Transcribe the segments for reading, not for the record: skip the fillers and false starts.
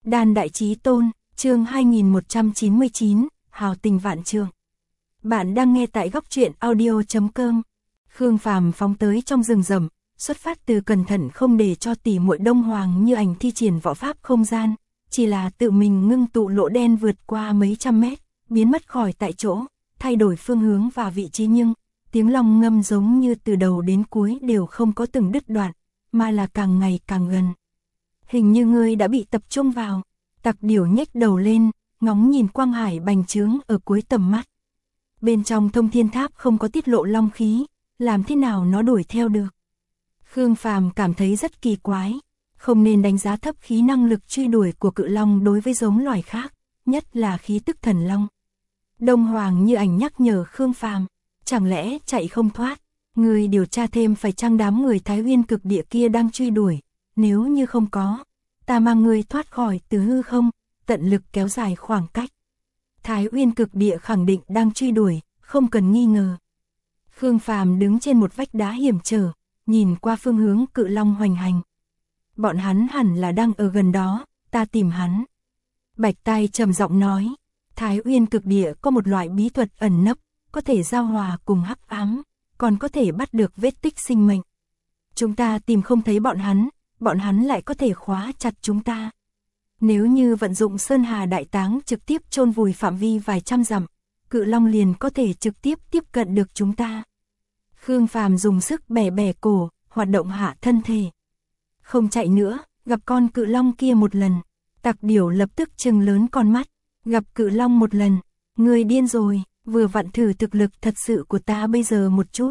Đan Đại Chí Tôn, chương 2199, Hào tình vạn trường. Bạn đang nghe tại góc truyện audio.com. Khương Phàm phóng tới trong rừng rậm, xuất phát từ cẩn thận không để cho tỷ muội Đông Hoàng Như Ảnh thi triển võ pháp không gian, chỉ là tự mình ngưng tụ lỗ đen vượt qua mấy trăm mét, biến mất khỏi tại chỗ, thay đổi phương hướng và vị trí, nhưng tiếng long ngâm giống như từ đầu đến cuối đều không có từng đứt đoạn, mà là càng ngày càng gần. Hình như ngươi đã bị tập trung vào. Tặc Điểu nhếch đầu lên, ngóng nhìn quang hải bành trướng ở cuối tầm mắt. Bên trong Thông Thiên Tháp không có tiết lộ long khí, làm thế nào nó đuổi theo được? Khương Phàm cảm thấy rất kỳ quái, không nên đánh giá thấp khí năng lực truy đuổi của cự long đối với giống loài khác, nhất là khí tức thần long. Đông Hoàng Như Ảnh nhắc nhở Khương Phàm, chẳng lẽ chạy không thoát? Người điều tra thêm phải chăng đám người Thái Uyên Cực Địa kia đang truy đuổi, nếu như không có, ta mang người thoát khỏi từ hư không, tận lực kéo dài khoảng cách. Thái Uyên Cực Địa khẳng định đang truy đuổi, không cần nghi ngờ. Khương Phàm đứng trên một vách đá hiểm trở, nhìn qua phương hướng cự long hoành hành. Bọn hắn hẳn là đang ở gần đó, ta tìm hắn. Bạch Tai trầm giọng nói, Thái Uyên Cực Địa có một loại bí thuật ẩn nấp, có thể giao hòa cùng hắc ám, còn có thể bắt được vết tích sinh mệnh. Chúng ta tìm không thấy bọn hắn lại có thể khóa chặt chúng ta. Nếu như vận dụng Sơn Hà Đại Táng trực tiếp chôn vùi phạm vi vài trăm dặm, cự long liền có thể trực tiếp tiếp cận được chúng ta. Khương Phàm dùng sức bẻ bẻ cổ, hoạt động hạ thân thể. Không chạy nữa, gặp con cự long kia một lần. Tặc Điểu lập tức trừng lớn con mắt, gặp cự long một lần, ngươi điên rồi, vừa vặn thử thực lực thật sự của ta bây giờ một chút.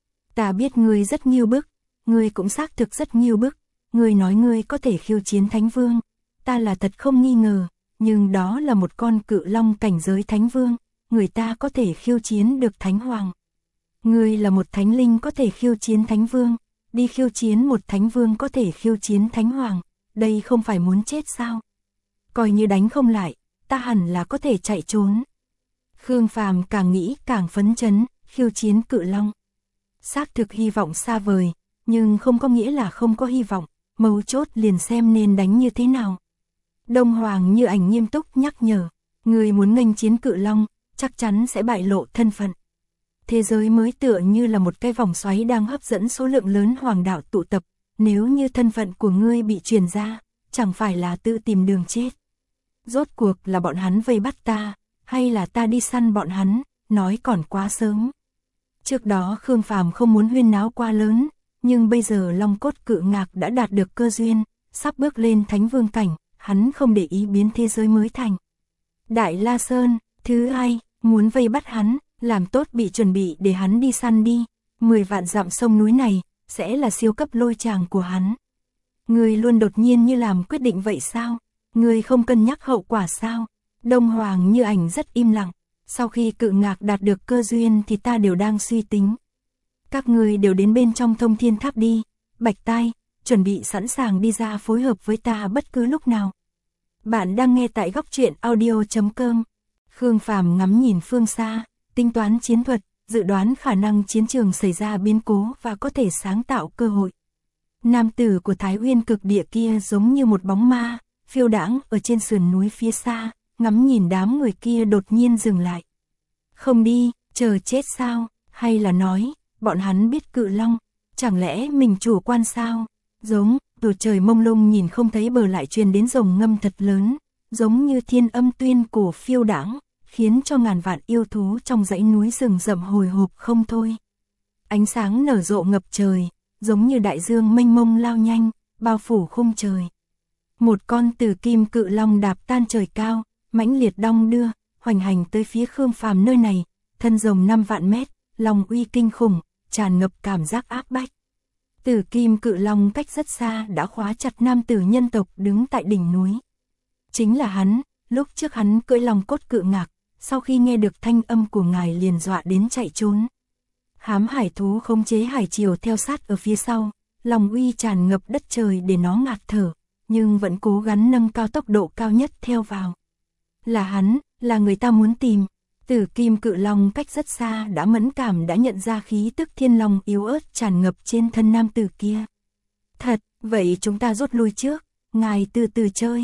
Ta biết ngươi rất nghiêu bức, ngươi cũng xác thực rất nghiêu bức, ngươi nói ngươi có thể khiêu chiến Thánh Vương, ta là thật không nghi ngờ, nhưng đó là một con cự long cảnh giới Thánh Vương, người ta có thể khiêu chiến được Thánh Hoàng. Ngươi là một thánh linh có thể khiêu chiến Thánh Vương, đi khiêu chiến một Thánh Vương có thể khiêu chiến Thánh Hoàng, đây không phải muốn chết sao? Coi như đánh không lại, ta hẳn là có thể chạy trốn. Khương Phàm càng nghĩ càng phấn chấn, khiêu chiến cự long. Xác thực hy vọng xa vời, nhưng không có nghĩa là không có hy vọng, mấu chốt liền xem nên đánh như thế nào. Đông Hoàng Như Ảnh nghiêm túc nhắc nhở, người muốn nghênh chiến cự long, chắc chắn sẽ bại lộ thân phận. Thế giới mới tựa như là một cái vòng xoáy đang hấp dẫn số lượng lớn hoàng đạo tụ tập, nếu như thân phận của ngươi bị truyền ra, chẳng phải là tự tìm đường chết. Rốt cuộc là bọn hắn vây bắt ta, hay là ta đi săn bọn hắn, nói còn quá sớm. Trước đó Khương Phàm không muốn huyên náo quá lớn, nhưng bây giờ Long Cốt Cự Ngạc đã đạt được cơ duyên, sắp bước lên Thánh Vương cảnh, hắn không để ý biến thế giới mới thành. Đại La Sơn, thứ hai, muốn vây bắt hắn, làm tốt bị chuẩn bị để hắn đi săn đi, 10 vạn dặm sông núi này, sẽ là siêu cấp lôi tràng của hắn. Ngươi luôn đột nhiên như làm quyết định vậy sao? Ngươi không cân nhắc hậu quả sao? Đông Hoàng Như Ảnh rất im lặng, sau khi Cự Ngạc đạt được cơ duyên thì ta đều đang suy tính. Các ngươi đều đến bên trong Thông Thiên Tháp đi, Bạch Tai, chuẩn bị sẵn sàng đi ra phối hợp với ta bất cứ lúc nào. Bạn đang nghe tại góc truyện audio.com. Khương Phàm ngắm nhìn phương xa, tính toán chiến thuật, dự đoán khả năng chiến trường xảy ra biến cố và có thể sáng tạo cơ hội. Nam tử của Thái Uyên Cực Địa kia giống như một bóng ma, phiêu đãng ở trên sườn núi phía xa, ngắm nhìn đám người kia đột nhiên dừng lại. Không đi, chờ chết sao? Hay là nói, bọn hắn biết cự long, chẳng lẽ mình chủ quan sao? Giống, bầu trời mông lung nhìn không thấy bờ lại truyền đến rồng ngâm thật lớn, giống như thiên âm tuyên cổ phiêu đãng, khiến cho ngàn vạn yêu thú trong dãy núi rừng rậm hồi hộp không thôi. Ánh sáng nở rộ ngập trời, giống như đại dương mênh mông lao nhanh, bao phủ khung trời. Một con Tử Kim Cự Long đạp tan trời cao, mãnh liệt đong đưa, hoành hành tới phía Khương Phàm nơi này, thân rồng 5 vạn mét, long uy kinh khủng, tràn ngập cảm giác áp bách. Tử Kim Cự Long cách rất xa đã khóa chặt nam tử nhân tộc đứng tại đỉnh núi. Chính là hắn, lúc trước hắn cưỡi Long Cốt Cự Ngạc, sau khi nghe được thanh âm của ngài liền dọa đến chạy trốn. Hám hải thú khống chế hải triều theo sát ở phía sau, long uy tràn ngập đất trời để nó ngạt thở, nhưng vẫn cố gắng nâng cao tốc độ cao nhất theo vào. Là hắn, là người ta muốn tìm. Tử Kim Cự Long cách rất xa đã mẫn cảm đã nhận ra khí tức thiên long yếu ớt tràn ngập trên thân nam tử kia. Thật, vậy chúng ta rút lui trước, ngài từ từ chơi.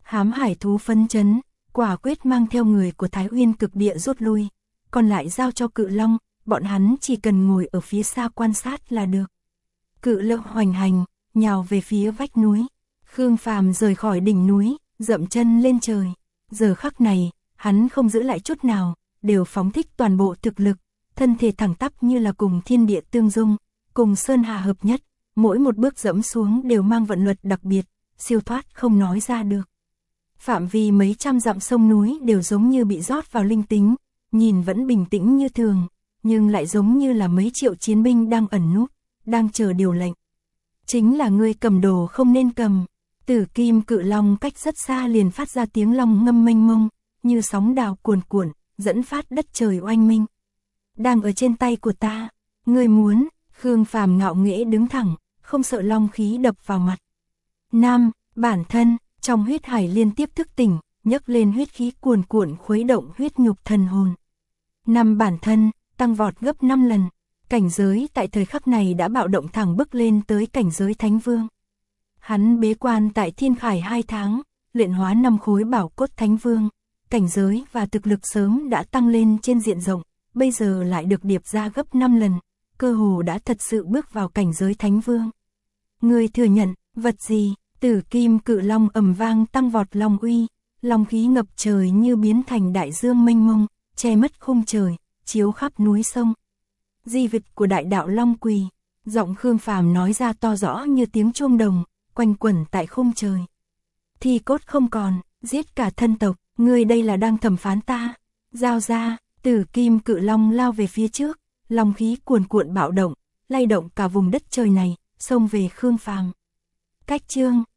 Hám hải thú phấn chấn, quả quyết mang theo người của Thái Uyên cực địa rút lui, còn lại giao cho Cự Long, bọn hắn chỉ cần ngồi ở phía xa quan sát là được. Cự Long hoành hành, nhào về phía vách núi. Khương Phàm rời khỏi đỉnh núi, dậm chân lên trời. Giờ khắc này, hắn không giữ lại chút nào, đều phóng thích toàn bộ thực lực, thân thể thẳng tắp như là cùng thiên địa tương dung, cùng sơn hà hợp nhất, mỗi một bước dẫm xuống đều mang vận luật đặc biệt, siêu thoát không nói ra được. Phạm vi mấy trăm dặm sông núi đều giống như bị rót vào linh tính, nhìn vẫn bình tĩnh như thường, nhưng lại giống như là mấy triệu chiến binh đang ẩn núp, đang chờ điều lệnh. Chính là ngươi cầm đồ không nên cầm. Tử kim cự long cách rất xa liền phát ra tiếng long ngâm mênh mông, như sóng đào cuồn cuộn, dẫn phát đất trời oanh minh. Đang ở trên tay của ta, ngươi muốn? Khương Phàm ngạo nghễ đứng thẳng, không sợ long khí đập vào mặt. Nam, bản thân, trong huyết hải liên tiếp thức tỉnh, nhấc lên huyết khí cuồn cuộn khuấy động huyết nhục thần hồn. Năm bản thân, tăng vọt gấp 5 lần, cảnh giới tại thời khắc này đã bạo động thẳng bước lên tới cảnh giới thánh vương. Hắn bế quan tại Thiên Khải 2 tháng, luyện hóa 5 khối bảo cốt thánh vương, cảnh giới và thực lực sớm đã tăng lên trên diện rộng, bây giờ lại được điệp ra gấp 5 lần, cơ hồ đã thật sự bước vào cảnh giới thánh vương. Người thừa nhận, vật gì? Tử kim cự long ầm vang tăng vọt long uy, long khí ngập trời như biến thành đại dương mênh mông, che mất khung trời, chiếu khắp núi sông. Di vật của đại đạo long quỳ, giọng Khương Phàm nói ra to rõ như tiếng chuông đồng, quanh quẩn tại khung trời. Thi cốt không còn, giết cả thân tộc, ngươi đây là đang thẩm phán ta. Giao ra, tử kim cự long lao về phía trước, long khí cuồn cuộn bạo động, lay động cả vùng đất trời này, xông về Khương Phàm. Cách chương